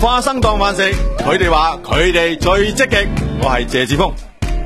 花生當飯食，佢哋話佢哋最積極。我係謝志峰。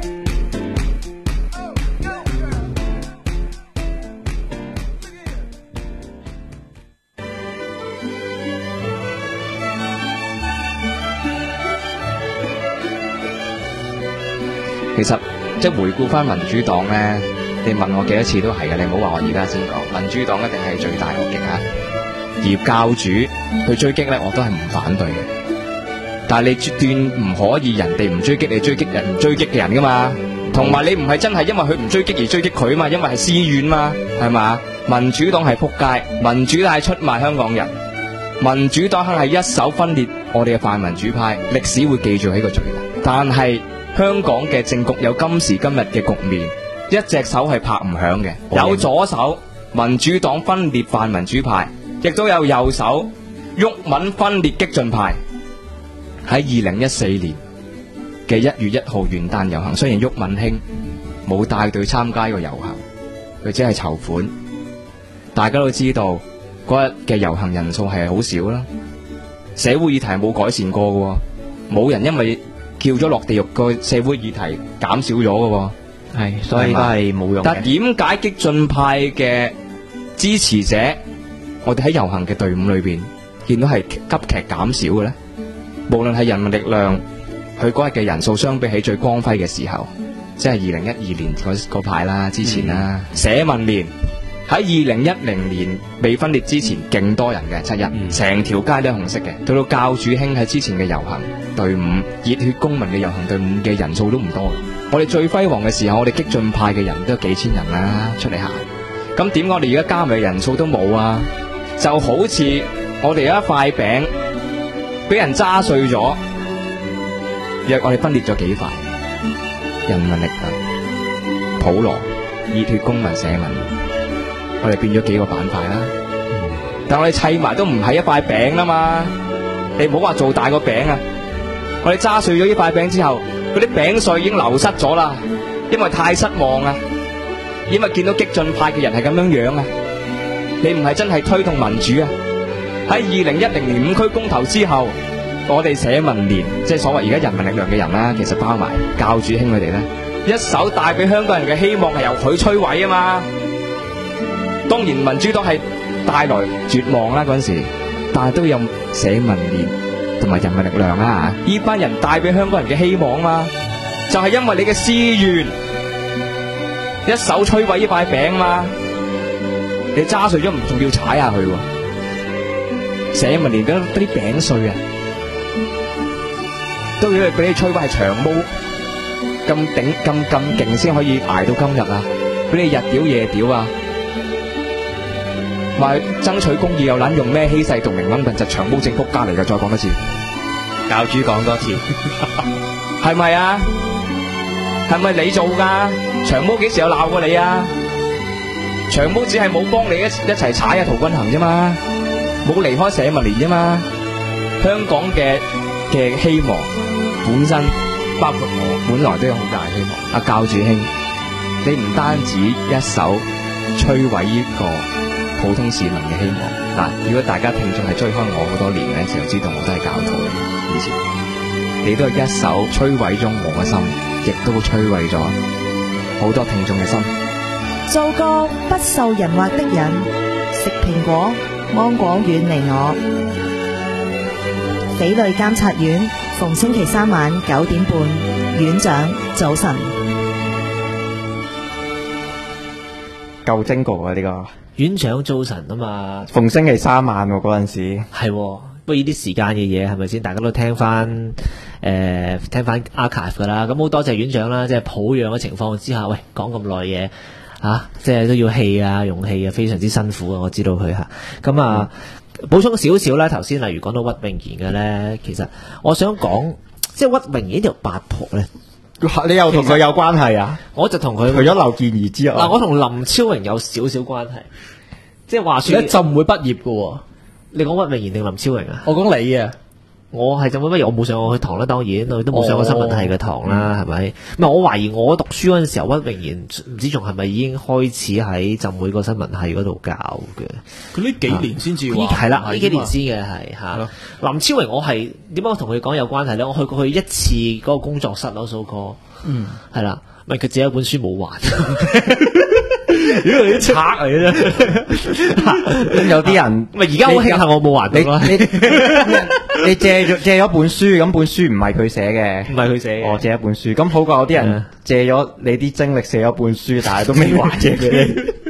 其實即係回顧翻民主黨咧，你問我幾多次都係嘅，你唔好話我而家先講，民主黨一定係最大惡極啊！而教主佢追擊咧，我都係唔反對嘅。但係你絕對唔可以人哋唔追擊你追擊人唔追擊嘅人噶嘛，同埋你唔係真係因為佢唔追擊而追擊佢啊嘛，因為係私怨嘛，係嘛？民主黨係撲街，民主黨係出賣香港人，民主黨係一手分裂我哋嘅泛民主派，歷史會記住呢個罪人。但係香港嘅政局有今時今日嘅局面，一隻手係拍唔響嘅，有左手民主黨分裂泛民主派，亦都有右手毓民分裂激進派。喺2014年嘅1月1號元旦遊行，雖然毓民兄冇帶隊參加呢個遊行，佢只係籌款，大家都知道嗰日嘅遊行人數係好少啦，社會議題冇改善過嘅，冇人因為叫咗落地獄個社會議題減少咗嘅， 係，所以都係冇用嘅。 但點解激進派嘅支持者，我哋喺遊行嘅隊伍裏邊見到係急劇減少嘅咧？無論係人民力量，佢嗰日嘅人數相比起最光輝嘅時候，即係2012年嗰排啦，之前啦，社民連喺2010年未分裂之前，勁多人嘅7日，成條街都係紅色嘅。到教主兄喺之前嘅遊行隊伍，熱血公民嘅遊行隊伍嘅人數都唔多。我哋最輝煌嘅時候，我哋激進派嘅人都有幾千人啦，出嚟行。咁點解我哋而家加埋人數都冇啊？就好似我哋有一塊餅俾人揸碎咗，若我哋分裂咗幾塊，人民力量、普羅、熱血公民、社民，我哋變咗幾個板塊啦。但我哋砌埋都唔係一塊餅啦嘛，你唔好話做大個餅啊！我哋揸碎咗呢塊餅之後，嗰啲餅碎已經流失咗啦，因為太失望啊！因為見到激進派嘅人係咁樣樣啊，你唔係真係推動民主啊！喺2010年5區公投之後，我哋社民連即係所謂而家人民力量嘅人啦，其實包埋教主兄佢哋咧，一手帶俾香港人嘅希望係由佢摧毀啊嘛。當然民主黨係帶來絕望啦嗰陣時，但係都有社民連同埋人民力量啦，呢班人帶俾香港人嘅希望嘛，就係因為你嘅私怨，一手摧毀呢塊餅嘛，你揸碎咗唔仲要踩下佢喎？社民連嗰啲餅碎啊，都要俾你摧毀，係長毛咁頂咁勁先可以捱到今日啊！俾你日屌夜屌啊！話爭取公義又撚用咩欺世盜名撚笨實長毛正仆家嚟嘅，再講多次， 教主講多次， 係咪啊？係咪你做㗎？長毛幾時有鬧過你啊？長毛只係冇幫你一齊踩啊陶君行啫嘛，冇離開社民連啫嘛。香港嘅希望本身包括我本來都有好大希望。阿教主兄，你唔單止一手摧毀呢個普通市民嘅希望嗱，如果大家聽眾係追開我好多年嘅時候，知道我都係教徒嘅以前，你都係一手摧毀咗我嘅心，亦都摧毀咗好多聽眾嘅心。 做個不受人惑的人，食蘋果芒果遠離我。匪類監察院逢星期3晚9點半，院長早晨。 夠精過啊呢個院長早晨啊嘛， 逢星期3晚嗰陣時係，不過呢啲時間嘅嘢係咪先？大家都聽翻archive 噶啦，咁好多謝院長啦，即係抱恙嘅情況之下，喂講咁耐嘢啊，即係都要氣啊，用氣啊，非常之辛苦啊，我知道佢吓。咁啊，補充少少啦，頭先例如講到屈穎妍嘅咧，其實我想講，即係屈穎妍呢條八婆咧。 你又同佢有關係啊？ 我就同佢除咗劉健儀之外， 我同林超榮有少少關係，即係話說一就唔會畢業嘅。你講屈穎妍定林超榮啊？ 我講你啊， 我係浸會畢業，我冇上過佢堂啦，當然佢都冇上過新聞系嘅堂啦，係咪？唔係，我懷疑我讀書嗰陣時候，屈穎妍唔知仲係咪已經開始喺浸會個新聞系嗰度教嘅。 佢呢幾年先至話係啦，呢幾年先嘅係嚇。林超榮我係點解我同佢講有關係咧？我去過佢一次嗰個工作室攞數歌，係啦，咪佢借一本書冇還。 如果你啲賊嚟嘅啫，有啲人咪而家好慶幸我冇還到啦。 你借咗本書，咁本書唔係佢寫嘅， 唔係佢寫嘅， 我借一本書，咁好過有啲人借咗你啲精力寫咗本書，但係都未還借俾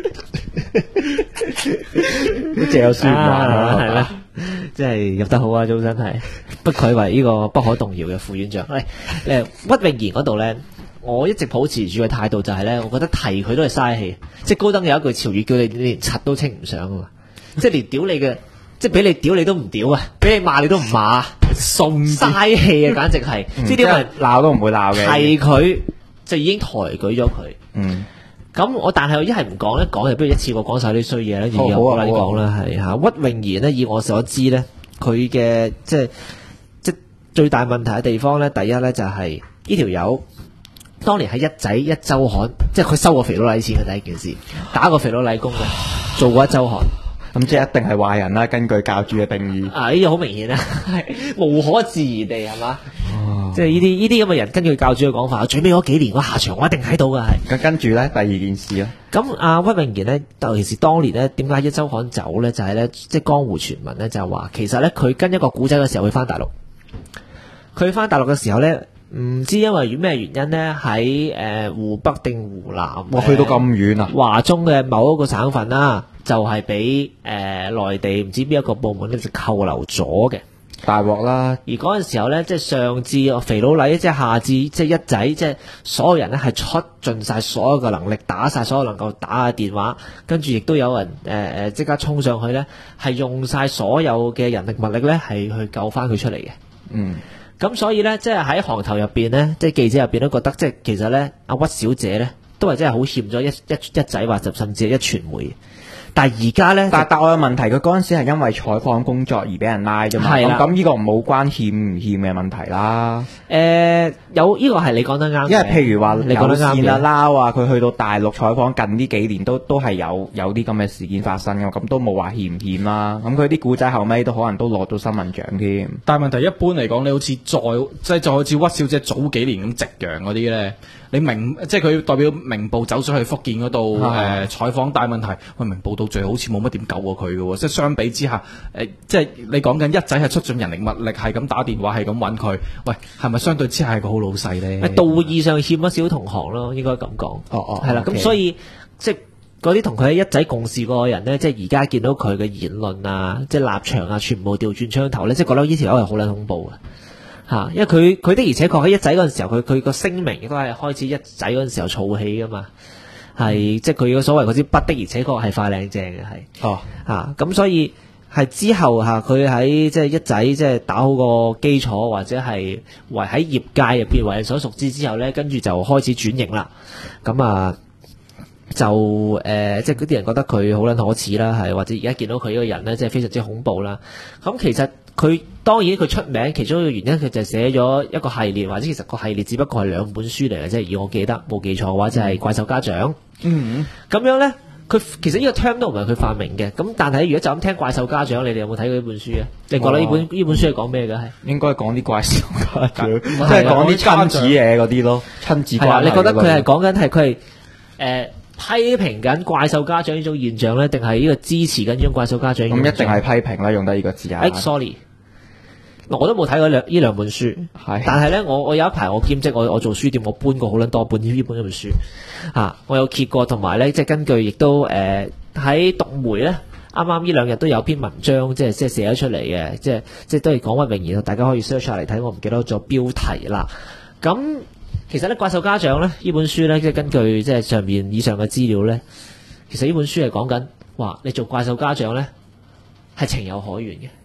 你，借咗書唔還啦， 係啦，即係入得好啊，早真係不愧為呢個不可動搖嘅副院長。誒，屈穎妍嗰度咧。我一直保持住嘅態度就係咧，我覺得提佢都係嘥氣。即係高登有一句潮語叫你連柒都稱唔上啊嘛，即係連屌你嘅，即係俾你屌你都唔屌啊，俾你罵你都唔罵，嘥氣啊，簡直係。即係啲人鬧都唔會鬧嘅， 提佢就已經抬舉咗佢。咁我但係我一係唔講咧，講就不如一次過講晒啲衰嘢咧，然後我嚟講啦，係嚇。屈穎妍咧，以我所知咧，佢嘅即係最大問題嘅地方咧，第一咧就係呢條友。當年喺一仔一週刊，即係佢收過肥佬禮錢嘅第一件事，打過肥佬禮工嘅，做過一週刊， 咁即係一定係壞人啦。根據教主嘅定義， 呢個好明顯啦，係無可置疑地係嘛？即係呢啲咁嘅人，根據教主嘅講法，最尾嗰幾年嗰下場，我一定喺度㗎係。 咁跟住咧，第二件事咧， 咁屈穎妍咧，尤其是當年咧，點解一週刊走咧？就係咧，即係江湖傳聞咧，就係話其實咧，佢跟一個古仔嘅時候，佢翻大陸，佢翻大陸嘅時候咧。唔知因為咩原因咧，喺湖北定湖南， 我去到咁遠啊！ 華中嘅某一個省份啦，就係俾內地唔知邊一個部門咧就扣留咗嘅， 大鑊啦！ 而嗰陣時候咧，即係上至肥佬禮，即係下至即係一仔，即係所有人咧係出盡晒所有嘅能力，打晒所有能夠打嘅電話，跟住亦都有人即刻衝上去咧，係用晒所有嘅人力物力咧，係去救翻佢出嚟嘅。咁所以咧，即係喺行頭入邊咧，即係記者入邊都覺得，即係其實咧，阿屈小姐咧，都係真係好欠咗一仔或者甚至係一傳媒。但係而家咧， 但我有問題，佢嗰陣時係因為採訪工作而俾人拉啫嘛。咁呢個冇關欠唔欠嘅問題啦。 有呢個係你講得啱。 因為譬如話你講得啱嘅撈啊，佢去到大陸採訪近呢幾年都係有啲咁嘅事件發生嘅，咁都冇話欠唔欠啦。咁佢啲古仔後尾都可能都攞到新聞獎添。 但係問題一般嚟講，你好似再好似屈小姐早幾年咁夕陽嗰啲咧，你即係佢代表明報走咗去福建嗰度採訪，大問題喂，明報到最後好似冇乜點救過佢嘅，即係相比之下，即係你講緊一仔係出盡人力物力，係咁打電話，係咁揾佢，喂，係咪相對之下係個好老細咧？ 道義上欠咗少同行咯，應該咁講。係啦，咁所以即係嗰啲同佢喺一仔共事過嘅人咧，即係而家見到佢嘅言論啊，即係立場啊，全部調轉槍頭咧，即係覺得呢條友係好撚恐怖嘅嚇，因為佢的而且確喺一仔嗰陣時候，佢個聲明亦都係開始一仔嗰陣時候燥起噶嘛。係即係佢嘅所謂嗰支筆的，而且確係快靚正嘅係。咁所以係之後佢喺即係一仔即係打好個基礎，或者係為喺業界入邊為人所熟知之後咧，跟住就開始轉型啦。咁即係嗰啲人覺得佢好撚可恥啦，係或者而家見到佢呢個人咧，即係非常之恐怖啦。咁其實佢當然佢出名其中一個原因，佢就寫咗一個系列，或者其實個系列只不過係2本書嚟嘅啫。而我記得冇記錯嘅話，就係怪獸家長。咁樣咧，佢其實呢個 term 都唔係佢發明嘅。咁但係如果就咁聽怪獸家長，你哋有冇睇過呢本書啊？你覺得呢本書係講咩嘅？係應該講啲怪獸家長，即係講啲親子嘢嗰啲咯，親子關係。 你覺得佢係講緊係佢係批評緊怪獸家長呢種現象咧，定係呢個支持緊呢種怪獸家長？ 咁一定係批評啦，用得呢個字眼。 sorry， 我都冇睇過呢兩本書，但係咧，我有一排我兼職，我做書店，我搬過好撚多本呢本書我有揭過，同埋咧，即係根據亦都喺讀媒咧，啱啱呢兩日都有篇文章，即係寫咗出嚟嘅，即係都係講屈穎妍，大家可以 search 下嚟睇，我唔記得咗標題啦。咁其實咧，怪獸家長咧呢本書咧，即係根據即係上面以上嘅資料咧，其實呢本書係講緊話你做怪獸家長咧係情有可原嘅。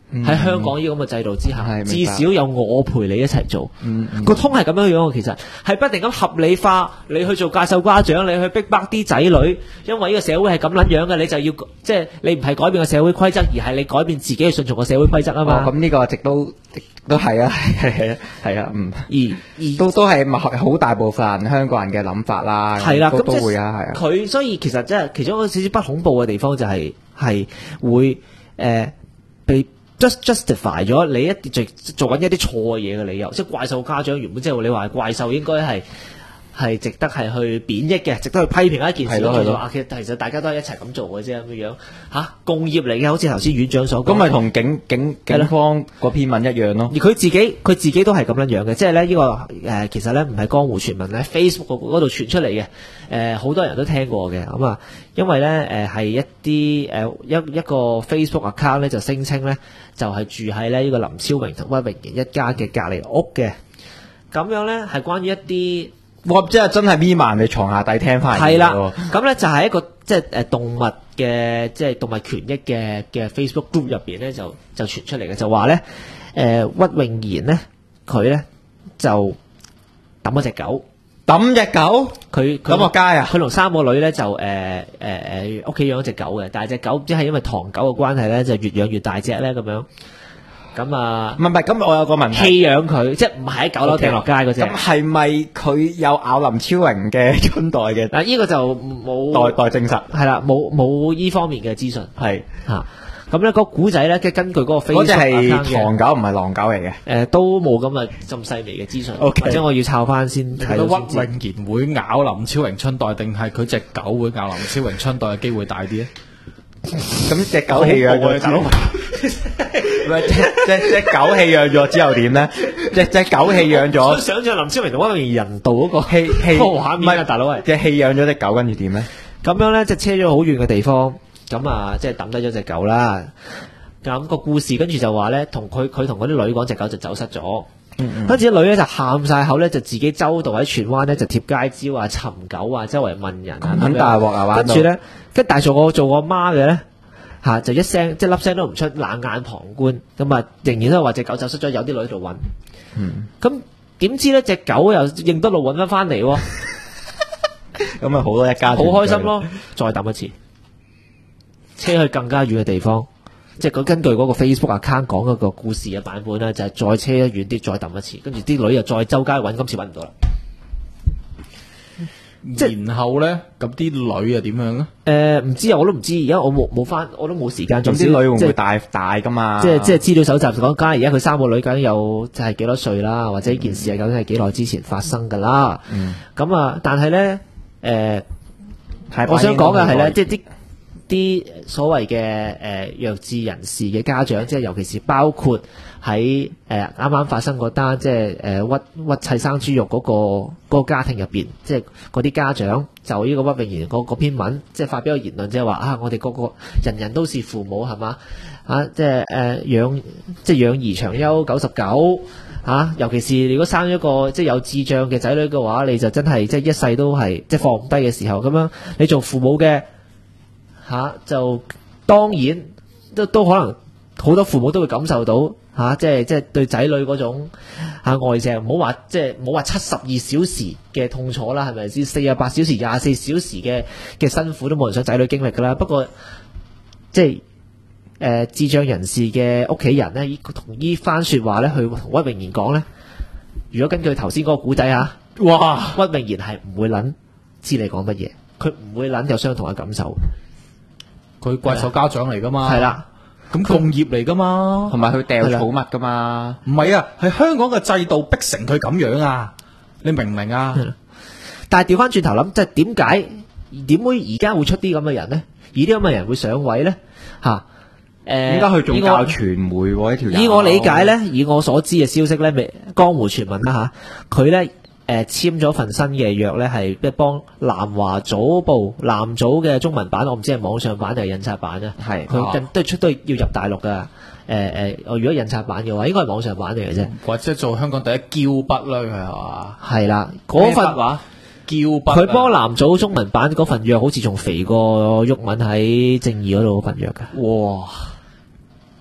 喺香港呢個咁嘅制度之下， 係明白至少有我陪你一齊做。 嗯個通係咁樣樣喎，其實係不停咁合理化你去做介紹家長，你去逼迫啲仔女，因為呢個社會係咁撚樣嘅，你就要即係你唔係改變個社會規則，而係你改變自己去順從個社會規則啊嘛。 咁呢個直都係啊，係啊， 而都係好大部分香港人嘅諗法啦。 係啦，咁即係都會啊，係啊。 佢所以其實即係其中一個少少不恐怖嘅地方就係會被justify 咗你一啲做緊一啲錯嘅嘢嘅理由，即係怪獸家長原本即係你話怪獸應該係值得係去貶抑嘅，值得去批評一件事。 係咯係咯其實大家都係一齊咁做嘅啫咁樣嚇，共業嚟嘅，好似頭先院長所講。 咁咪同警方嗰篇文一樣咯。 而佢自己都係咁樣樣嘅，即係咧呢個其實咧唔係江湖傳聞咧 ，Facebook 嗰度傳出嚟嘅，好多人都聽過嘅。咁啊，因為咧係一啲一個 Facebook account 咧就聲稱咧就係住喺咧呢個林超榮同屈穎妍一家嘅隔離屋嘅，咁樣咧係關於一啲。 哇！即係真係咪埋你床下底聽翻嚟嘅喎。 係啦，咁咧就係一個即係動物嘅即係動物權益嘅 Facebook group 入邊咧就傳出嚟嘅，就話咧屈穎妍咧佢咧就抌咗隻狗，佢抌落街啊！ 佢同3個女咧就屋企養咗隻狗嘅，但係隻狗唔知係因為唐狗嘅關係咧就越養越大隻咧咁樣。咁啊， 唔係，咁我有個問題， 棄養佢，即係唔係喺九樓掟落街嗰隻。 咁係咪佢有咬林超榮嘅春袋嘅？ 嗱，呢個就冇代證實， 係啦，冇依方面嘅資訊。 係嚇，咁咧個古仔咧，即係根據嗰個 Facebook 嗰隻係 account 嘅唐狗，唔係狼狗嚟嘅。 都冇咁細微嘅資訊， OK 或者我要抄翻先睇覺得到先知。 屈穎妍會咬林超榮春袋，定係佢隻狗會咬林超榮春袋嘅機會大啲咧？ 咁隻狗棄養咗之後，唔係隻狗棄養咗之後點咧？隻狗棄養咗， 想象林超榮同屈穎妍人道嗰個棄嗰個畫面啊，大佬係隻棄養咗隻狗，跟住點咧？ 咁樣咧，即係車咗好遠嘅地方，咁啊，即係抌低咗隻狗啦。咁個故事跟住就話咧，佢同嗰啲女講隻狗就走失咗。跟住啲女咧就喊晒口咧，就自己周到喺荃灣咧就貼街招啊、尋狗啊，周圍問人啊， 咁大鑊啊！玩到跟住咧，但係做我媽嘅咧嚇，就一聲即係粒聲都唔出，冷眼旁觀。咁啊，仍然都係話隻狗走失咗，有啲女喺度揾。咁點知咧隻狗又認得路揾翻嚟喎？ 咁咪好多一家好開心咯！再抌一次，車去更加遠嘅地方。即係佢根據嗰個 Facebook account 講嗰個故事嘅版本咧，就係再車遠啲，再抌一次，跟住啲女又再周街揾，今次揾唔到啦。 然後咧，咁啲女又點樣咧？ 唔知啊，我都唔知。而家我冇翻，我都冇時間。 咁啲女會唔會大噶嘛？ 即係資料搜集講，梗係而家佢3個女究竟有就係幾多歲啦，或者呢件事係究竟係幾耐之前發生噶啦？咁啊，但係咧，我想講嘅係咧，即係啲所謂嘅弱智人士嘅家長，即係尤其是包括喺啱啱發生嗰單，即係屈砌生豬肉嗰個家庭入邊，即係嗰啲家長就呢個屈穎妍嗰篇文，即係發表個言論，即係話啊，我哋個人人都是父母係嘛啊，即係養兒長憂99嚇，尤其是如果生一個即係有智障嘅仔女嘅話，你就真係即係一世都係即係放唔低嘅時候，咁樣你做父母嘅。就當然都可能好多父母都會感受到即係對仔女嗰種愛錫，唔好話即係唔好話72小時嘅痛楚啦，係咪先？48小時、24小時嘅辛苦都冇人想仔女經歷噶啦。不過即係智障人士嘅屋企人咧，同呢番説話咧，去同屈穎妍講咧，如果根據頭先嗰個古仔哇，屈穎妍係唔會撚知你講乜嘢，佢唔會撚有相同嘅感受。 佢怪獸家長嚟噶嘛？ 係啦， 咁共業嚟噶嘛？ 同埋佢掉寵物噶嘛？ 唔係啊，係香港嘅制度逼成佢咁樣啊！你明唔明啊？ 但係調翻轉頭諗，即係點會而家會出啲咁嘅人呢？而啲咁嘅人會上位呢？ 點解佢仲教傳媒喎？呢條以我理解呢，以我所知嘅消息呢，江湖傳聞啦佢呢。簽咗份新嘅約咧，係即係幫南華早報南早嘅中文版，我唔知係網上版定係印刷版啊。係佢都要入大陸噶。如果印刷版嘅話，應該係網上版嚟嘅啫。 或者做香港第一嬌筆啦，佢係嘛？ 係啦，嗰份話嬌筆。 佢幫南早中文版嗰份約，好似仲肥過毓民喺正義嗰度嗰份約㗎。 哇！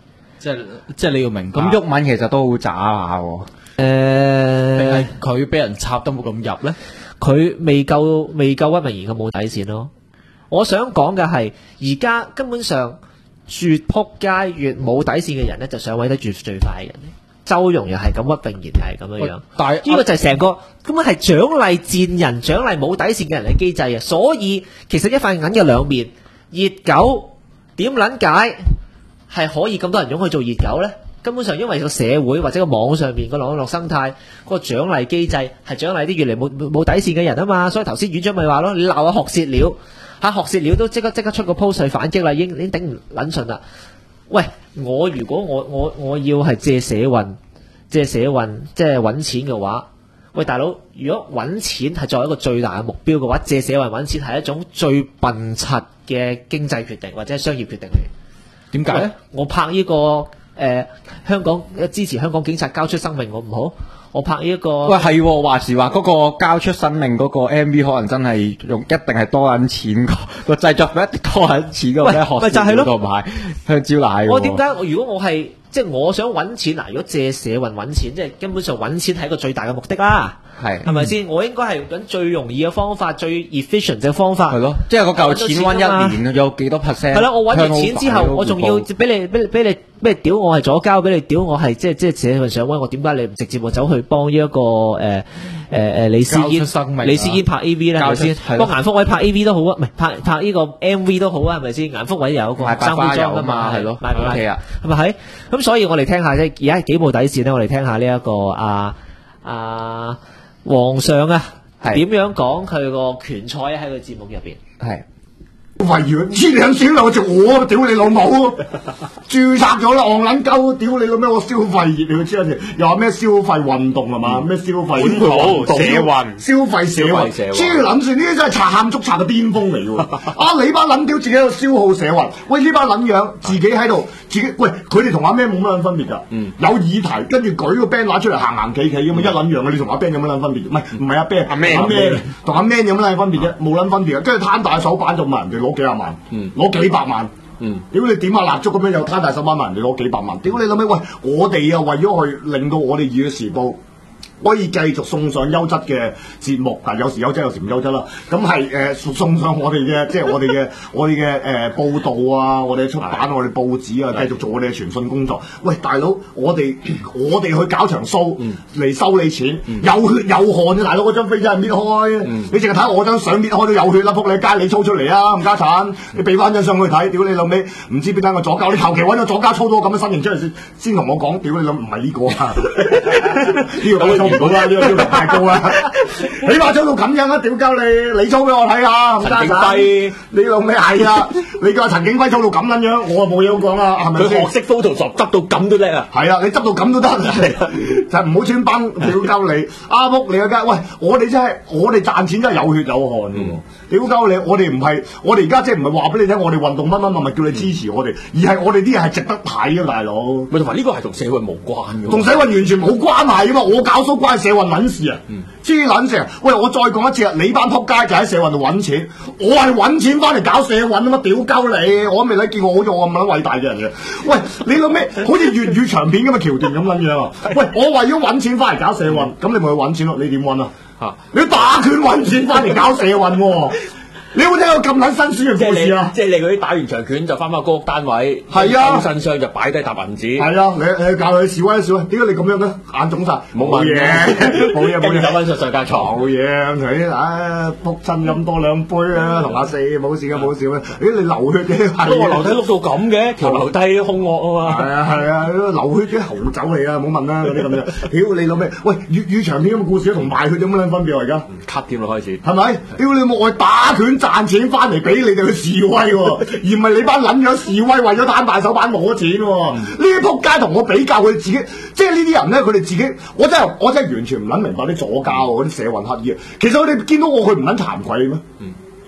即係你要明白。 咁毓民其實都好渣下喎。 定係佢俾人插得冇咁入咧？ 佢未夠屈穎妍嘅冇底線咯。我想講嘅係，而家根本上越撲街越冇底線嘅人咧，就上位得最快嘅人。周融又係咁，屈穎妍係咁樣樣。 但係呢個就係成個根本係獎勵賤人、獎勵冇底線嘅人嘅機制啊！所以其實一塊銀嘅兩面，熱狗點撚解係可以咁多人湧去做熱狗呢？根本上因為個社會或者個網上面個網絡生態嗰個獎勵機制係獎勵啲越嚟冇底線嘅人啊嘛，所以頭先院長咪話咯，你鬧下學舌鳥嚇學舌鳥都即刻出個 post 去反擊啦，已經頂唔撚順啦。喂，如果我要係借社運即係揾錢嘅話，喂大佬，如果揾錢係作為一個最大嘅目標嘅話，借社運揾錢係一種最笨柒嘅經濟決定或者係商業決定嚟。 點解咧？ 我拍呢個香港支持香港警察交出生命，我唔好。我拍呢一個喂係喎，話時話嗰個交出生命嗰個 MV 可能真係一定係多緊錢個製作費一定多緊錢嘅， 咪就係咯， 同埋香蕉奶。 我點解如果我係即係我想揾錢嗱？如果借社運揾錢，即係根本上揾錢係一個最大嘅目的啦。係咪先？我應該係揾最容易嘅方法，最 efficient 嘅方法。 係咯，即係嗰嚿錢揾一年有幾多 percent？係咯，我揾完錢之後，我仲要俾你咩屌我係左膠，俾你屌我係即係社運上位，我點解你唔直接我走去幫呢一個李思嫣拍 A V 咧？係咪先？幫顏福偉拍 A V 都好啊，唔係拍呢個 M V 都好啊，係咪先？顏福偉有個生活裝噶嘛，係咯，係咪啊？係咪係？咁所以我哋聽下啫，而家幾冇底線咧？我哋聽下呢一個皇上啊，點樣講佢個拳賽喺個節目入邊？係圍繞千兩小兩隻我，屌你老母！註冊咗啦，戇撚鳩，屌你老咩？我消費熱，你知唔知？又話咩消費運動係嘛？咩消費本土社運， 消費社運，黐撚線呢啲真係賊喊捉賊嘅巔峰嚟喎！啊，你班撚屌自己喺度消耗社運，喂呢班撚樣自己喺度自己，喂佢哋同阿咩冇乜撚分別㗎？有議題跟住舉個 band 拿出嚟行企企咁啊，一撚樣嘅，你同阿 band 有乜撚分別？唔係阿 band，阿咩同阿 man 有乜撚分別啫？冇撚分別嘅，跟住攤大手板就問人哋攞幾廿萬，攞幾百萬。屌你點下蠟燭咁樣又攤大手板問人哋攞幾百萬，屌你諗起喂，我哋啊為咗去令到我哋《熱血時報》可以繼續送上優質嘅節目，但有時優質有時唔優質啦。咁係送上我哋嘅即係我哋嘅報導啊，我哋出版我哋報紙啊，繼續做我哋嘅傳訊工作。喂大佬，我哋去搞場 show 嚟收你錢，有血有汗嘅大佬，嗰張飛真係搣開，你淨係睇我張相搣開都有血啦，仆你街你操出嚟啊，冚家鏟，你俾翻張相去睇，屌你老味，唔知邊單個左膠，你求其揾個左膠操到咁嘅身形出嚟先同我講，屌你老唔係呢個啊，呢個唔到啦，呢個要求太高啦！你話操到咁樣啊，屌鳩你操俾我睇下，陳景輝，你老味係啊！你叫陳景輝操到咁撚樣，我啊冇嘢好講啦，係咪？ 佢學識 Photoshop 執到咁都叻啊！ 係啊，你執到咁都得，就唔好穿幫屌鳩你，阿福你個街，喂，我哋賺錢真係有血有汗嘅喎，屌鳩你，我哋唔係，我哋而家即係唔係話俾你聽，我哋運動乜乜乜咪叫你支持我哋，而係我哋啲嘢係值得睇啊，大佬。 咪同埋呢個係同社運無關嘅， 同社運完全冇關係啊嘛！我搞蘇關社運撚事啊，黐撚事啊！喂，我再講一次啊，你班撲街就喺社運度揾錢，我係揾錢翻嚟搞社運啊嘛！屌鳩你，我都未睇見我好似我咁撚偉大嘅人嘅。喂，你諗咩？好似粵語長片咁嘅橋段咁撚樣啊！喂，我為咗揾錢翻嚟搞社運，咁你咪去揾錢咯？你點揾啊？你打拳揾錢翻嚟搞社運喎？你有冇聽過咁撚辛酸嘅故事啊？ 即係你嗰啲打完長拳就翻公屋單位， 係啊， 身上就擺低沓銀紙。 係啊，你教佢示威示威，點解你咁樣嘅？眼腫晒，冇嘢，冇嘢，冇嘢， 走翻上架床， 冇嘢，同你仆親咁多兩杯啊，同阿四冇事嘅冇事嘅。咦，你流血嘅？ 不過樓梯碌到咁嘅，條樓梯兇惡啊嘛。 係啊，流血嘅猴走嚟啊，唔好問啦嗰啲咁樣。屌你老味，喂粵語長片咁嘅故事同賣血有乜撚分別啊？而家咳添啦開始， 係咪？屌你冇愛打拳賺錢翻嚟俾你哋去示威喎，而唔係你班撚樣示威為咗攤大手板攞錢喎。呢啲仆街同我比較，佢哋自己即係呢啲人咧，佢哋自己，我真係完全唔撚明白啲左膠嗰啲社運乞衣。其實我哋見到我佢唔撚慚愧咩？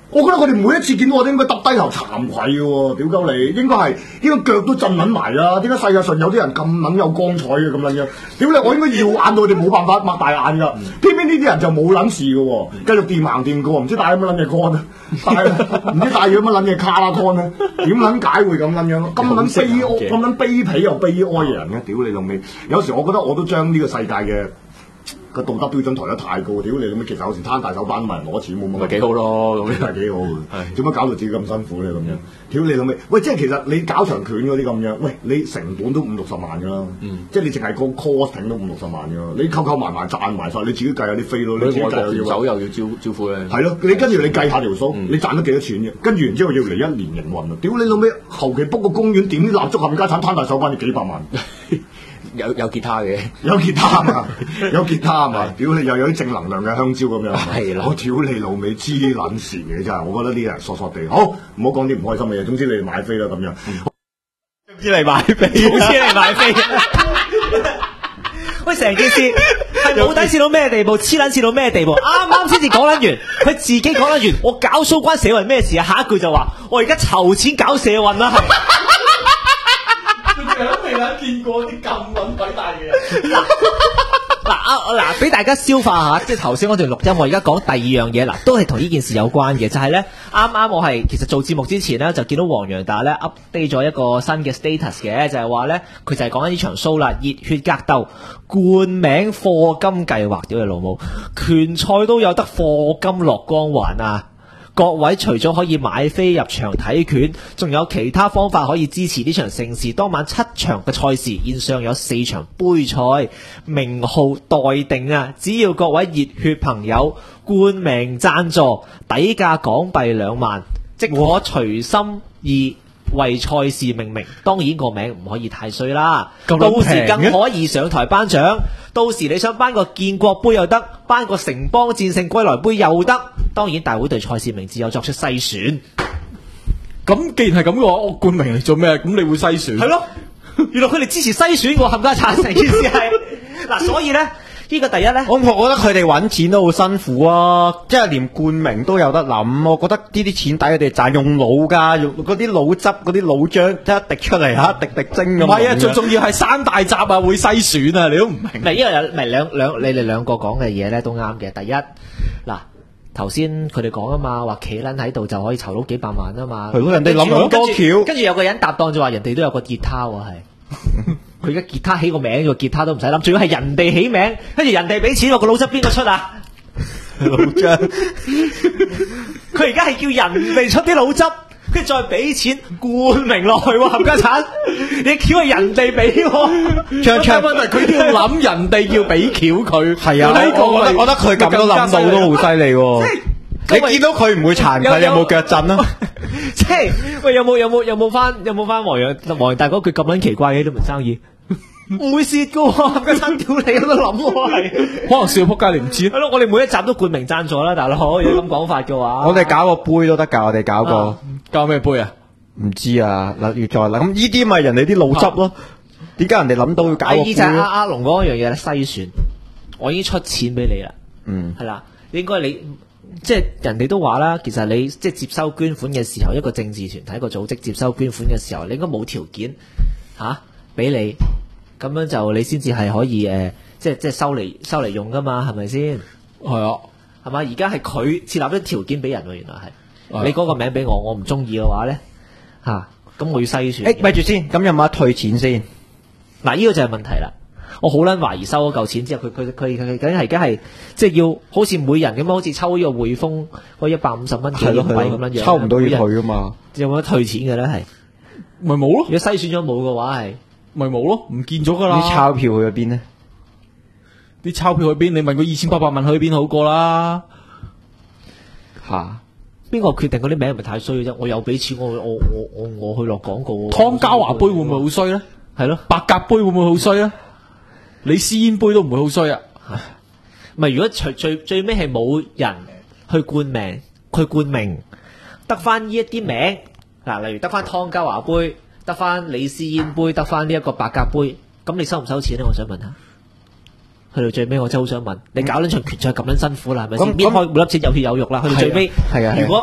我覺得佢哋每一次見到我都應該耷低頭慚愧嘅喎，屌鳩你，應該腳都震撚埋啦！點解世界上有啲人咁撚有光彩嘅咁撚樣？屌你，我應該耀眼到佢哋冇辦法擘大眼㗎，偏偏呢啲人就冇撚事嘅喎，繼續掂行掂過，唔知帶乜撚嘢 con 啊，唔知帶咗乜撚嘢卡拉 con 啊？點撚解會咁撚樣？咁撚悲哀、咁撚卑鄙又悲哀嘅人咧，屌你老味！有時我覺得我都將呢個世界嘅個道德標準抬得太高，屌你咁！其實有時攤大手板問人攞錢冇乜， 咪幾好咯，咁呢係幾好嘅。做乜搞到自己咁辛苦咧？咁樣，屌你老味！喂，即係其實你搞場拳嗰啲咁樣，喂，你成本都50-60萬㗎啦。即係你淨係個 costing 都50-60萬㗎啦。你扣埋賺埋晒，你自己計下啲飛咯。你自己計選手又要招呼咧。 係咯，你跟住你計下條數，你賺得幾多錢嘅？跟住然之後要嚟一年營運啊！屌你老味，後期 book 個公園點啲蠟燭冚家產攤大手板要幾百萬。 有吉他嘅， 有吉他嘛，有吉他嘛，屌你又有啲正能量嘅香蕉咁樣， 係啦， 我屌你老味黐撚線嘅真係，我覺得呢啲人傻傻地。好，唔好講啲唔開心嘅嘢，總之你哋買飛啦咁樣。 總之嚟買飛， 總之嚟買飛。喂，成件事係冇底線到咩地步，黐撚線到咩地步？啱啱先至講撚完，佢自己講撚完，我搞 show 關社運咩事啊？下一句就話我而家籌錢搞社運啦，係。 未撚見過啲咁撚偉大嘅人。 嗱，俾大家消化下，即係頭先嗰段錄音，我而家講第二樣嘢，嗱，都係同呢件事有關嘅，就係咧，啱啱我係其實做節目之前咧，就見到黃洋達咧 update 咗一個新嘅 status 嘅，就係話咧，佢就係講緊呢場 show 啦，熱血格鬥冠名課金計劃，屌你老母，拳賽都有得課金落光環啊！各位除咗可以買飛入場睇拳，仲有其他方法可以支持呢場盛事。當晚7場嘅賽事，現上有4場杯賽，名號待定啊！只要各位熱血朋友冠名贊助，底價港幣2萬，即可隨心意為賽事命名。當然個名唔可以太衰啦，到時更可以上台頒獎。到時你想頒個建國杯又得，頒個城邦戰勝歸來杯又得。當然大會對賽事名字有作出篩選。 咁既然係咁嘅話，我冠名嚟做咩？咁你會篩選？ 係咯，原來佢哋支持篩選喎，冚家鏟成件事係嗱，所以咧。呢個第一咧， 我覺得佢哋揾錢都好辛苦啊！即係連冠名都有得諗，我覺得呢啲錢抵佢哋賺，用腦㗎，用嗰啲腦汁、嗰啲腦漿，一滴出嚟嚇，滴滴精咁。 唔係啊，最重要係山大閘啊，會篩選啊，你都唔明。 唔係，因為你哋兩個講嘅嘢咧都啱嘅。第一，嗱頭先佢哋講啊嘛，話企撚喺度就可以籌到幾百萬啊嘛。 係咯，人哋諗咁多橋， 跟住有個人搭檔就話人哋都有個吉他喎，係。佢而家吉他起個名，個吉他都唔使諗，仲要係人哋起名，跟住人哋俾錢，個腦汁邊個出啊？ 腦漿， 佢而家係叫人哋出啲腦汁，跟住再俾錢冠名落去喎，冚家鏟，你橋係人哋俾喎， 唱問題佢要諗人哋要俾橋佢， 係啊，我覺得佢咁都諗到都好犀利喎。你見到佢唔會殘佢，你有冇腳震啊？ 即係喂，有冇翻黃洋大嗰句咁撚奇怪嘅呢門生意？唔會蝕噶喎，冚家鏟屌你都諗喎係， 可能笑仆街你唔知。 係咯，我哋每一集都冠名贊助啦，大佬，如果咁講法嘅話， 我哋搞個杯都得㗎，我哋搞個搞咩杯啊？ 唔知啊，嗱要再諗，咁呢啲咪人哋啲腦汁咯？點解人哋諗到要搞個杯？ 就係阿龍嗰樣嘢咧，篩選，我已經出錢俾你啦，係啦，應該你。即係人哋都話啦，其實你即係接收捐款嘅時候，一個政治團體一個組織接收捐款嘅時候，你應該冇條件俾你，咁樣就你先至係可以即係收嚟用噶嘛，係咪先？ 係啊， 係嘛？而家係佢設立咗條件俾人喎，原來係你嗰個名俾我唔中意嘅話咧咁我要篩選。 咪住先，咁有冇得退錢先？ 嗱，呢個就係問題啦。我好撚懷疑收咗嚿錢之後，佢梗係而家係即係要好似每人咁樣，好似抽呢個匯豐嗰150蚊嘅幣咁樣樣， 抽唔到要退噶嘛？ 有冇得退錢嘅咧？係咪冇咯？ 如果篩選咗冇嘅話，係咪冇咯？唔見咗噶啦！ 啲鈔票去咗邊呢？ 啲鈔票去邊？你問佢2800萬去邊好過啦？ 邊個決定嗰啲名係咪太衰嘅啫？我有俾錢，我去落廣告。 湯家華杯會唔會好衰咧？ 係咯， 白鴿杯會唔會好衰咧？李斯煙杯都唔會好衰啊！ 唔係，如果最尾係冇人去冠名，得翻呢一啲名嗱，例如得翻湯家華杯，得翻李斯煙杯，得翻呢一個白鴿杯，咁你收唔收錢咧？我想問下。去到最尾，我真係好想問，你搞呢場決賽咁撚辛苦啦，係咪先？搣開每粒錢有血有肉啦，去到最尾，如果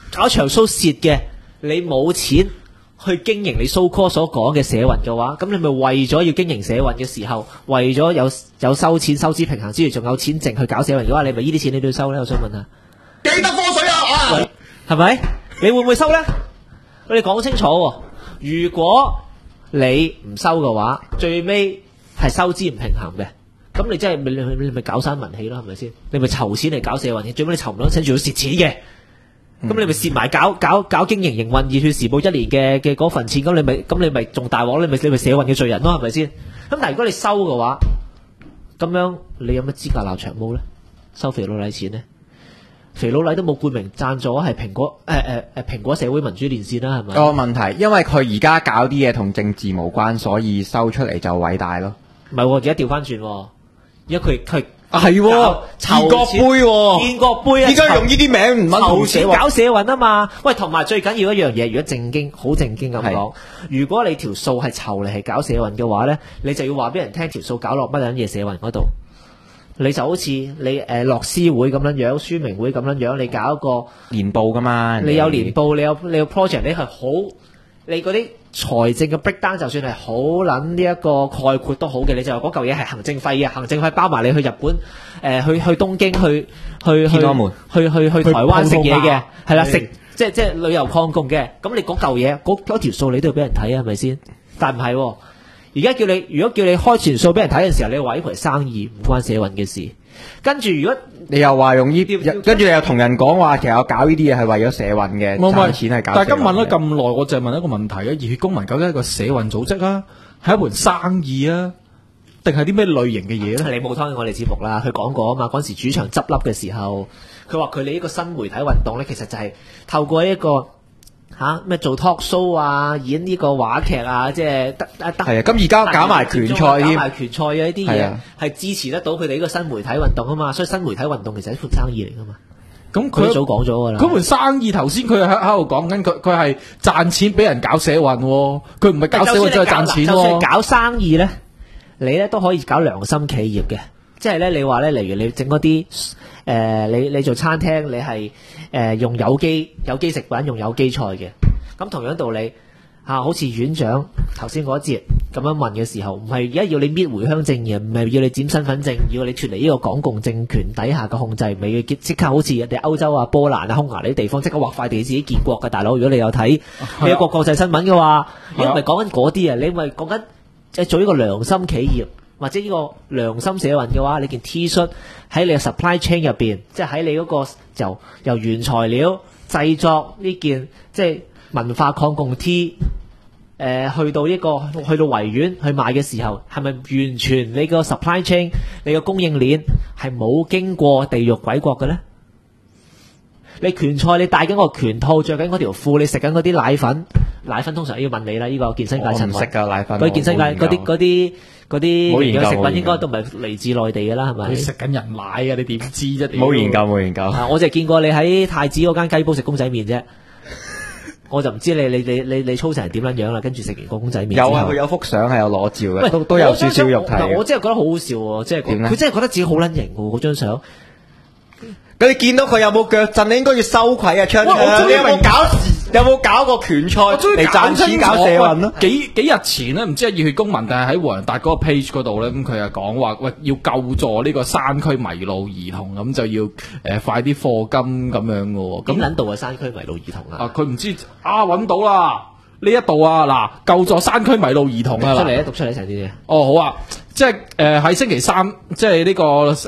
搞場 show 蝕嘅，你冇錢去經營你 so call 所講嘅社運嘅話，咁你咪為咗要經營社運嘅時候，為咗有收錢收支平衡之餘，仲有錢剩去搞社運嘅話，你咪呢啲錢你都要收咧？我想問下， 記得科水啊！ 係咪？你會唔會收咧？我哋講清楚喎。如果你唔收嘅話，最尾係收支唔平衡嘅，咁你真係你咪搞山民氣咯，係咪先？你咪籌錢嚟搞社運嘅，最尾你籌唔到錢，仲要蝕錢嘅。咁你咪蝕埋搞經營營運熱血時報一年嘅嗰份錢，咁你咪仲大鑊，你咪社運嘅罪人咯，係咪先？咁但係如果你收嘅話，咁樣你有乜資格鬧長毛咧？收肥佬禮錢咧？肥佬禮都冇冠名贊助，係蘋果社會民主連線啦，係咪？ 個問題，因為佢而家搞啲嘢同政治無關，所以收出嚟就偉大咯。 唔係，而家調翻轉，而家佢係建國杯， 建國杯啊！ 點解用呢啲名唔籌錢搞社運啊嘛？喂，同埋最緊要一樣嘢，如果正經好正經咁講，如果你條數係籌嚟係搞社運嘅話咧，你就要話俾人聽條數搞落乜嘢社運嗰度。你就好似你樂施會咁樣樣，書明會咁樣樣，你搞一個年報噶嘛？ 你有年報，你有 project， 你係好，你嗰啲財政嘅 breakdown 就算係好撚呢一個概括都好嘅，你就話嗰嚿嘢係行政費嘅，行政費包埋你去日本，去東京，去天安門， 去台灣食嘢嘅，係啦，食即係旅遊抗共嘅，咁你嗰嚿嘢嗰條數你都要俾人睇啊，係咪先？但唔係喎。而家如果叫你開全數俾人睇嘅時候，你話呢盤生意唔關社運嘅事。跟住如果你又話用呢啲，跟住你又同人講話，其實我搞呢啲嘢係為咗社運嘅，賺錢係搞社運嘅。 大家問咗咁耐，我就係問一個問題啊：熱血公民究竟係一個社運組織啊，係一盤生意啊，定係啲咩類型嘅嘢咧？ 你冇聽我哋節目啦，佢講過啊嘛。嗰時主場執笠嘅時候，佢話佢哋呢個新媒體運動咧，其實就係透過一個咩做 talk show 啊，演呢個話劇啊，即係得係啊！ 咁而家搞埋拳賽添， 搞埋拳賽啊！呢啲嘢係支持得到佢哋呢個新媒體運動啊嘛，所以新媒體運動其實係一盤生意嚟噶嘛。 咁佢早講咗噶啦。 嗰盤生意頭先佢喺度講緊，佢係賺錢俾人搞社運，佢唔係搞社運就係賺錢。 就算搞生意咧，你咧都可以搞良心企業嘅，即係咧你話咧，例如你整嗰啲你做餐廳，你係用有機食品，用有機菜嘅，咁同樣道理好似院長頭先嗰一節咁樣問嘅時候，唔係而家要你搣回鄉證嘅，唔係要你剪身份證，要你脫離呢個港共政權底下嘅控制，咪要即刻好似人哋歐洲啊、波蘭啊、匈牙利啲地方即刻劃塊地自己建國嘅大佬。如果你有睇美國國際新聞嘅話，如果唔係講緊嗰啲啊，你咪講緊即係做呢個良心企業。或者呢個良心社運嘅話，你件 T 恤喺你嘅 supply chain 入邊，即係喺你嗰個由原材料製作呢件即係文化抗共 T， 去到維園去賣嘅時候，係咪完全你個 supply chain 你個供應鏈係冇經過地獄鬼國嘅咧？你拳賽你戴緊個拳套，着緊嗰條褲，你食緊嗰啲奶粉通常要問你啦。呢個健身界陳食噶奶粉， 嗰啲健身界嗰啲營養食品應該都唔係嚟自內地嘅啦，係咪？ 你食緊人奶啊？你點知啫？ 冇研究。 我就係見過你喺太子嗰間雞煲食公仔麵啫，我就唔知你操成點樣啦。跟住食完個公仔麵， 有啊，佢有幅相係有裸照嘅，都有少少肉睇。 我真係覺得好好笑喎，即係佢真係覺得自己好撚型喎，嗰張相。 咁你見到佢有冇腳震？你應該要羞愧啊！唱你有冇搞過拳賽嚟賺錢搞社運咯？ 幾日前咧，唔知係熱血公民，但係喺黃仁達嗰個 page 嗰度咧，咁佢又講話喂，要救助呢個山區迷路兒童，咁就要快啲課金咁樣嘅喎。 點撚度啊？山區迷路兒童啊？ 佢唔知揾到啦！呢一度啊，嗱，救助山區迷路兒童啊！ 讀出嚟成啲嘢。 哦，好啊。即係喺星期三，即係呢個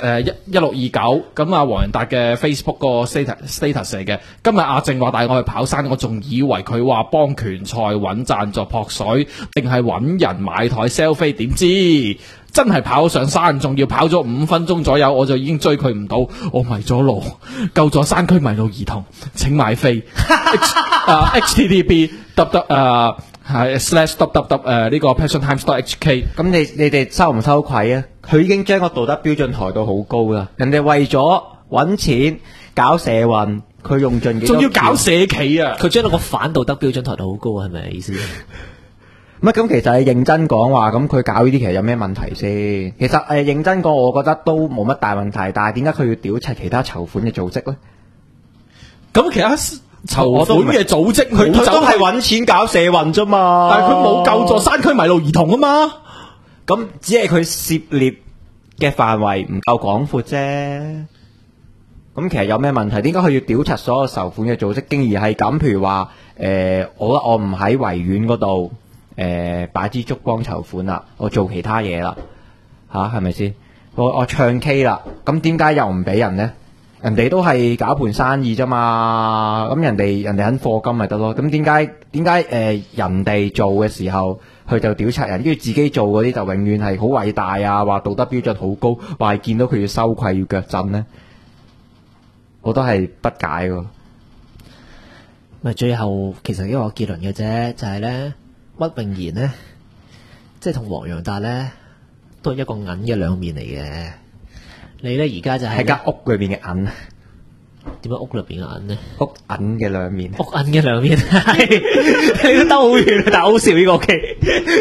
1629咁啊，黃仁達嘅 Facebook 個 status 嚟嘅。今日阿正話帶我去跑山，我仲以為佢話幫拳賽揾贊助撲水，定係揾人買台 sell 飛，點知真係跑上山，仲要跑咗5分鐘左右，我就已經追佢唔到，我迷咗路。救助山區迷路兒童，請買飛。HTTP 係/呢個 passiontimes.hk。 咁你哋羞唔羞愧啊？佢已經將個道德標準抬到好高啦。人哋為咗揾錢搞社運，佢用盡幾多錢， 仲要搞社企啊！ 佢將到個反道德標準抬到好高，係咪意思？ 乜咁其實係認真講話，咁佢搞呢啲其實有咩問題先？其實認真講，我覺得都冇乜大問題。但係點解佢要屌柒其他籌款嘅組織咧？ 咁其他籌款嘅組織， 佢佢都係揾錢搞社運啫嘛。 但係佢冇救助山區迷路兒童啊嘛。 咁只係佢涉獵嘅範圍唔夠廣闊啫。咁其實有咩問題？點解佢要屌柒所有籌款嘅組織？竟然係咁，譬如話我唔喺維園嗰度擺支燭光籌款啦，我做其他嘢啦，係咪先？我唱 K 啦，咁點解又唔俾人呢？人哋都係搞盤生意啫嘛，咁人哋肯課金咪得咯。咁點解人哋做嘅時候佢就屌柒人，跟住自己做嗰啲就永遠係好偉大啊，話道德標準好高，話係見到佢要羞愧要腳震呢？我都係不解喎。 咪最後其實一個結論嘅啫，就係咧屈穎妍呢，即係同黃洋達咧都係一個銀嘅兩面嚟嘅。你咧而家就係喺間屋裏邊嘅銀， 點解屋裏邊嘅銀呢？ 屋銀嘅兩面， 屋銀嘅兩面，你都兜好遠，但係好笑呢個 OK。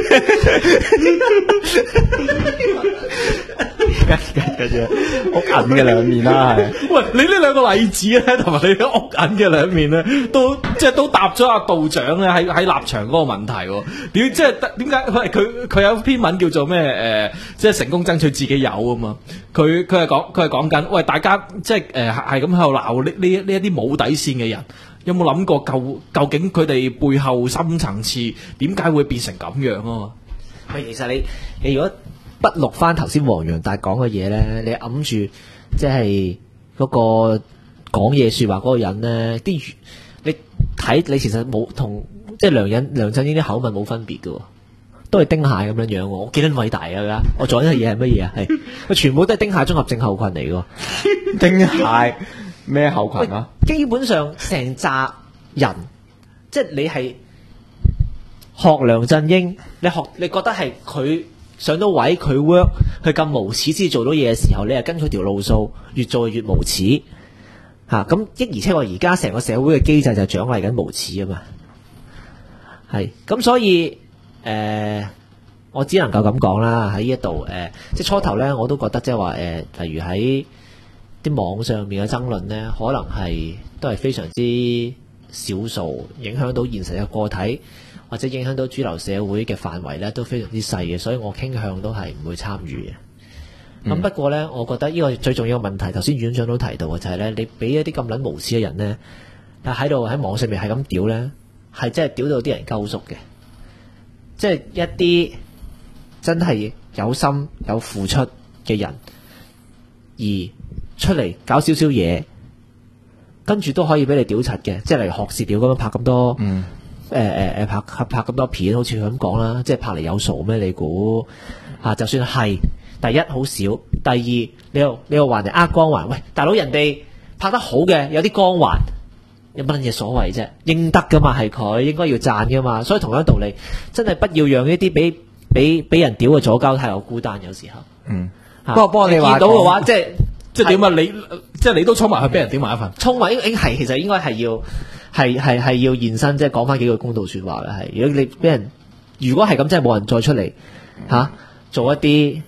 跟住屋銀嘅兩面啦，係。 喂，你呢兩個例子咧，同埋你啲屋銀嘅兩面咧，都答咗阿道長咧喺立場嗰個問題喎。點解？喂，佢有篇文叫做咩？即係成功爭取自己有啊嘛。佢係講緊，喂，大家即係係咁喺度鬧呢一啲冇底線嘅人，有冇諗過究竟佢哋背後深層次點解會變成咁樣啊嘛？ 喂，其實你如果筆錄翻頭先黃洋達講嘅嘢咧，你揞住即係嗰個講嘢說話嗰個人咧，你睇你其實冇同即係梁振英啲口吻冇分別嘅，都係丁蟹咁樣樣。我幾撚偉大啊！我做緊嘅嘢係乜嘢啊？係佢全部都係丁蟹綜合症候群嚟嘅。 丁蟹咩後群啊？ 基本上成紮人，即係你係學梁振英，你覺得係佢上到位，佢 work， 佢咁無恥先做到嘢嘅時候，你係跟佢條路數，越做越無恥嚇。咁而且我而家成個社會嘅機制就獎勵緊無恥啊嘛。係咁，所以我只能夠咁講啦。喺呢一度即係初頭咧，我都覺得即係話例如喺啲網上面嘅爭論咧，可能都係非常之少數，影響到現實嘅個體，或者影響到主流社會嘅範圍咧，都非常之細嘅，所以我傾向都係唔會參與嘅。咁不過咧，我覺得呢個最重要嘅問題，頭先院長都提到嘅就係咧，你俾一啲咁撚無恥嘅人咧，但喺度喺網上面係咁屌咧，係真係屌到啲人鳩縮嘅，即係一啲真係有心有付出嘅人，而出嚟搞少少嘢，跟住都可以俾你屌柒嘅，即係例如學士屌咁樣拍咁多。拍咁多片，好似佢咁講啦，即係拍嚟有數咩？你估就算係第一好少，第二你又話人呃光環，喂大佬，人哋拍得好嘅有啲光環，有乜嘢所謂啫？應得噶嘛，係佢應該要讚噶嘛。所以同樣道理，真係不要讓呢啲俾人屌嘅左膠太過孤單，有時候。 不過你話見到嘅話，即係點啊？你都衝埋去俾人屌埋一份，衝埋應係其實應該係要。係要現身，即係講翻幾句公道說話嘅。係如果你俾人，如果係咁，真係冇人再出嚟做一啲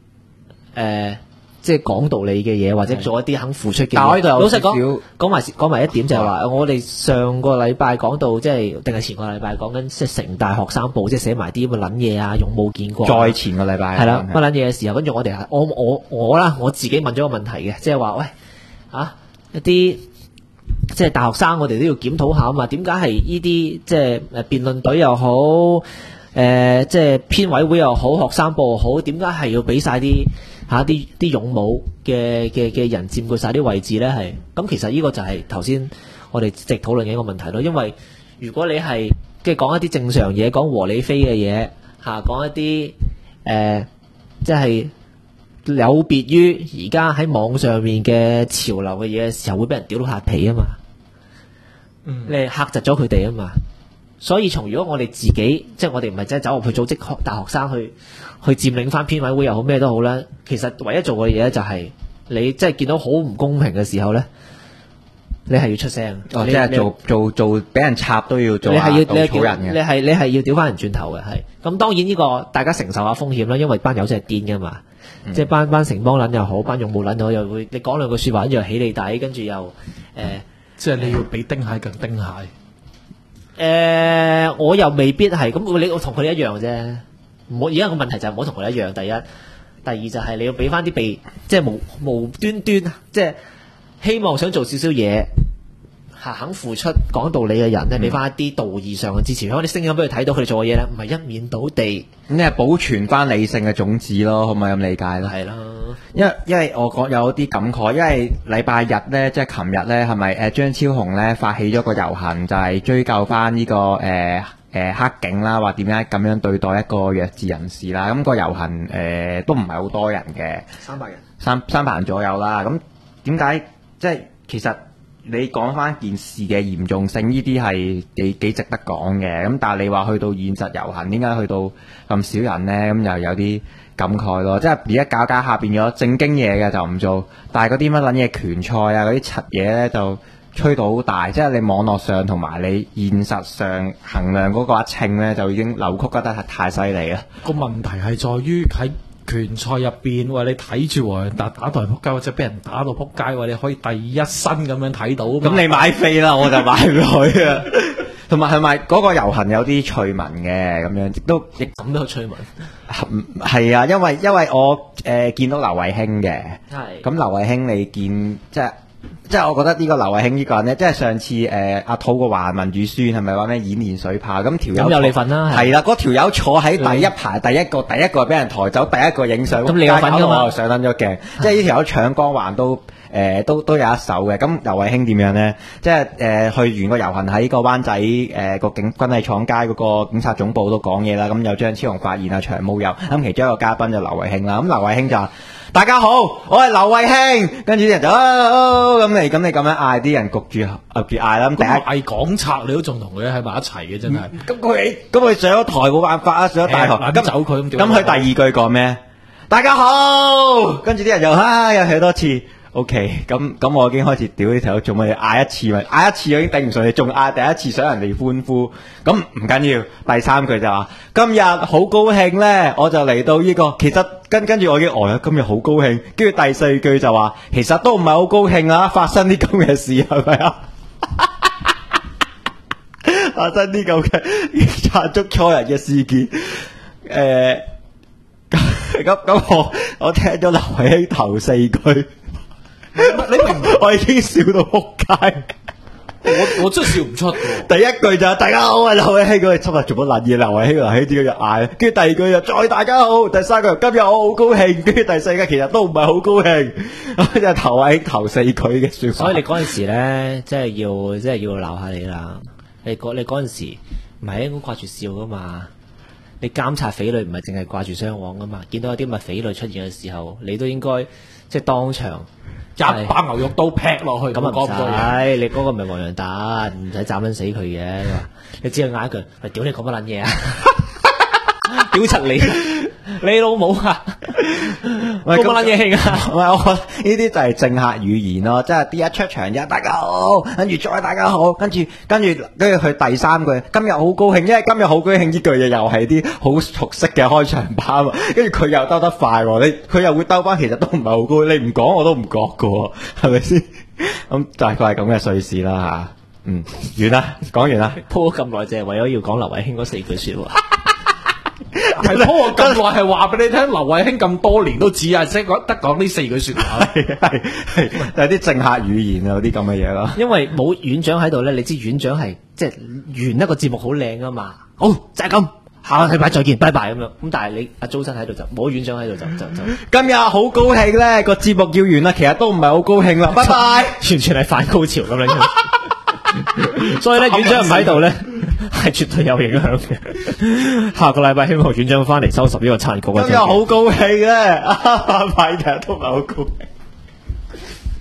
即係講道理嘅嘢，或者做一啲肯付出嘅嘢。老實講埋一點就係話，我哋上個禮拜講到，即係定係前個禮拜講緊，即係城大學生報，即係寫埋啲咁嘅撚嘢啊，勇武建國。 再前個禮拜係啦，乜撚嘢嘅時候，跟住我哋我自己問咗個問題嘅，即係話喂一啲。即係大學生，我哋都要檢討下啊嘛。點解係呢啲即係辯論隊又好，即係編委會又好，學生報又好，點解係要俾晒啲勇武嘅人佔據晒啲位置咧？係咁，其實呢個就係頭先我哋直討論嘅一個問題咯。因為如果你係即係講一啲正常嘢，講和理非嘅嘢講一啲即係。有別於而家喺網上面嘅潮流嘅嘢嘅時候，會俾人屌到嚇皮啊嘛，你係嚇窒咗佢哋啊嘛，所以如果我哋自己即係我哋唔係真係走入去組織大學生去佔領翻編委會又好咩都好啦，其實唯一做嘅嘢咧就係你即係見到好唔公平嘅時候咧，你係要出聲。 即係做俾人插都要做下稻草人嘅。 你係要屌翻人轉頭嘅，係咁當然呢個大家承受下風險啦，因為班友真係癲噶嘛。即係班城邦撚又好，班勇武撚又好，又會你講兩句說話，跟住又起你底，跟住又即係你要比丁蟹更丁蟹。 我又未必係咁，我同佢哋一樣啫。唔好，而家個問題就係唔好同佢哋一樣。第一，第二就係你要俾翻啲即係無端端，即係希望想做少少嘢，肯付出講道理嘅人咧，俾翻一啲道義上嘅支持，俾翻啲聲音俾佢睇到佢哋做嘅嘢咧，唔係一面倒地。 咁你係保存翻理性嘅種子咯，可唔可以咁理解咧？ 係啦， 因為我講有啲感慨，因為禮拜日咧，即係琴日咧，係咪張超雄咧發起咗個遊行，就係追究翻呢個黑警啦，話點解咁樣對待一個弱智人士啦？咁個遊行都唔係好多人嘅，300人，300人左右啦。咁點解即係其實你講翻件事嘅嚴重性，呢啲係幾值得講嘅。咁但係你話去到現實遊行，點解去到咁少人呢？咁又有啲感慨咯。即係而家搞下變咗正經嘢嘅就唔做，但係嗰啲乜撚嘢拳賽啊嗰啲柒嘢咧就吹到好大。即係你網絡上同埋你現實上衡量嗰個一稱咧，就已經扭曲得太犀利啦。 個問題係在於喺拳賽入邊，喂，你睇住黃洋達打到人撲街，或者俾人打到撲街，喂，你可以第一身咁樣睇到。 咁你買飛啦，我就買唔去啊。同埋係咪嗰個遊行有啲趣聞嘅咁樣，亦咁都有趣聞。 係啊，因為我見到劉慧卿嘅， 係咁劉慧卿你見即係我覺得呢個劉慧卿呢個人咧，即係上次阿土個華民主書係咪話咩演練水炮？咁條友有你份啦， 係啦，嗰條友坐喺第一排，第一個俾人抬走，第一個影相。 咁你有份㗎嘛？ 我又上撚咗鏡，即係呢條友搶光環都有一手嘅。咁劉慧卿點樣咧？即係去完個遊行喺個灣仔個軍械廠街嗰個警察總部都講嘢啦。咁有張超雄發現啊長毛友，咁其中一個嘉賓就劉慧卿啦。咁劉慧卿就話：大家好，我係劉慧卿。跟住啲人就咁你咁樣嗌，啲人焗住嗌啦。咁第一嗌港賊，你都仲同佢喺埋一齊嘅，真係。 咁佢上咗台冇辦法啊，上咗大台咁走佢咁佢第二句講咩？大家好，跟住啲人又又去多次。OK， 咁我已經開始屌呢條友做乜嘢？嗌一次咪嗌一次，我已經頂唔順，你仲嗌第一次想人哋歡呼，咁唔緊要。第三句就話今日好高興咧，我就嚟到呢個，其實跟住我已經呆咗，今日好高興。跟住第四句就話其實都唔係好高興啊，發生啲咁嘅事係咪啊？發生啲咁嘅殺足錯人嘅事件，咁我聽咗劉慧卿頭四句。你我已經笑到撲街， 我真係笑唔出。 第一句就大家好啊，劉慧卿，佢今日做乜撚嘢？劉慧卿點解要嗌？跟住第二句就再大家好，第三句今日我好高興，跟住第四句其實都唔係好高興，咁就劉慧卿頭四句嘅說法。 所以你嗰陣時咧，即係要鬧下你啦。你嗰陣時唔係應該掛住笑噶嘛？你監察匪類唔係淨係掛住雙簧噶嘛？見到有啲乜匪類出現嘅時候，你都應該即係當場。 一把牛肉刀劈落去， 咁啊唔使，你嗰個唔係黃洋達，唔使斬撚死佢嘅。你只係嗌一句：喂，屌你講乜撚嘢啊！屌柒你老母啊！講乜撚嘢興啊！ 唔係，我覺得呢啲就係政客語言咯，即係啲一出場一大家好，跟住再大家好，跟住佢第三句今日好高興，因為今日好高興呢句嘢又係啲好熟悉嘅開場白啊，跟住佢又兜得快，佢又會兜翻，其實都唔係好高興，你唔講我都唔覺㗎，係咪先？咁大概係咁嘅碎事啦吓，完啦，講完啦， 鋪咗咁耐，就係為咗要講劉慧卿嗰四句說話。 係咯，我咁耐係話俾你聽，劉慧卿咁多年都只係識得講呢四句說話， 係有啲政客語言啊，有啲咁嘅嘢咯。 因為冇院長喺度咧，你知院長係即係完一個節目好靚噶嘛。好就係咁，下個禮拜再見，拜拜咁樣。咁但係你阿周生喺度就冇院長喺度就今日好高興咧，個節目要完啦，其實都唔係好高興啦，拜拜。 完全係反高潮咁樣。所以咧，院長唔喺度咧，係絕對有影響嘅。下個禮拜希望院長翻嚟收拾呢個殘局嘅。 今日好高興咧，拜拜，其實都唔係好高興。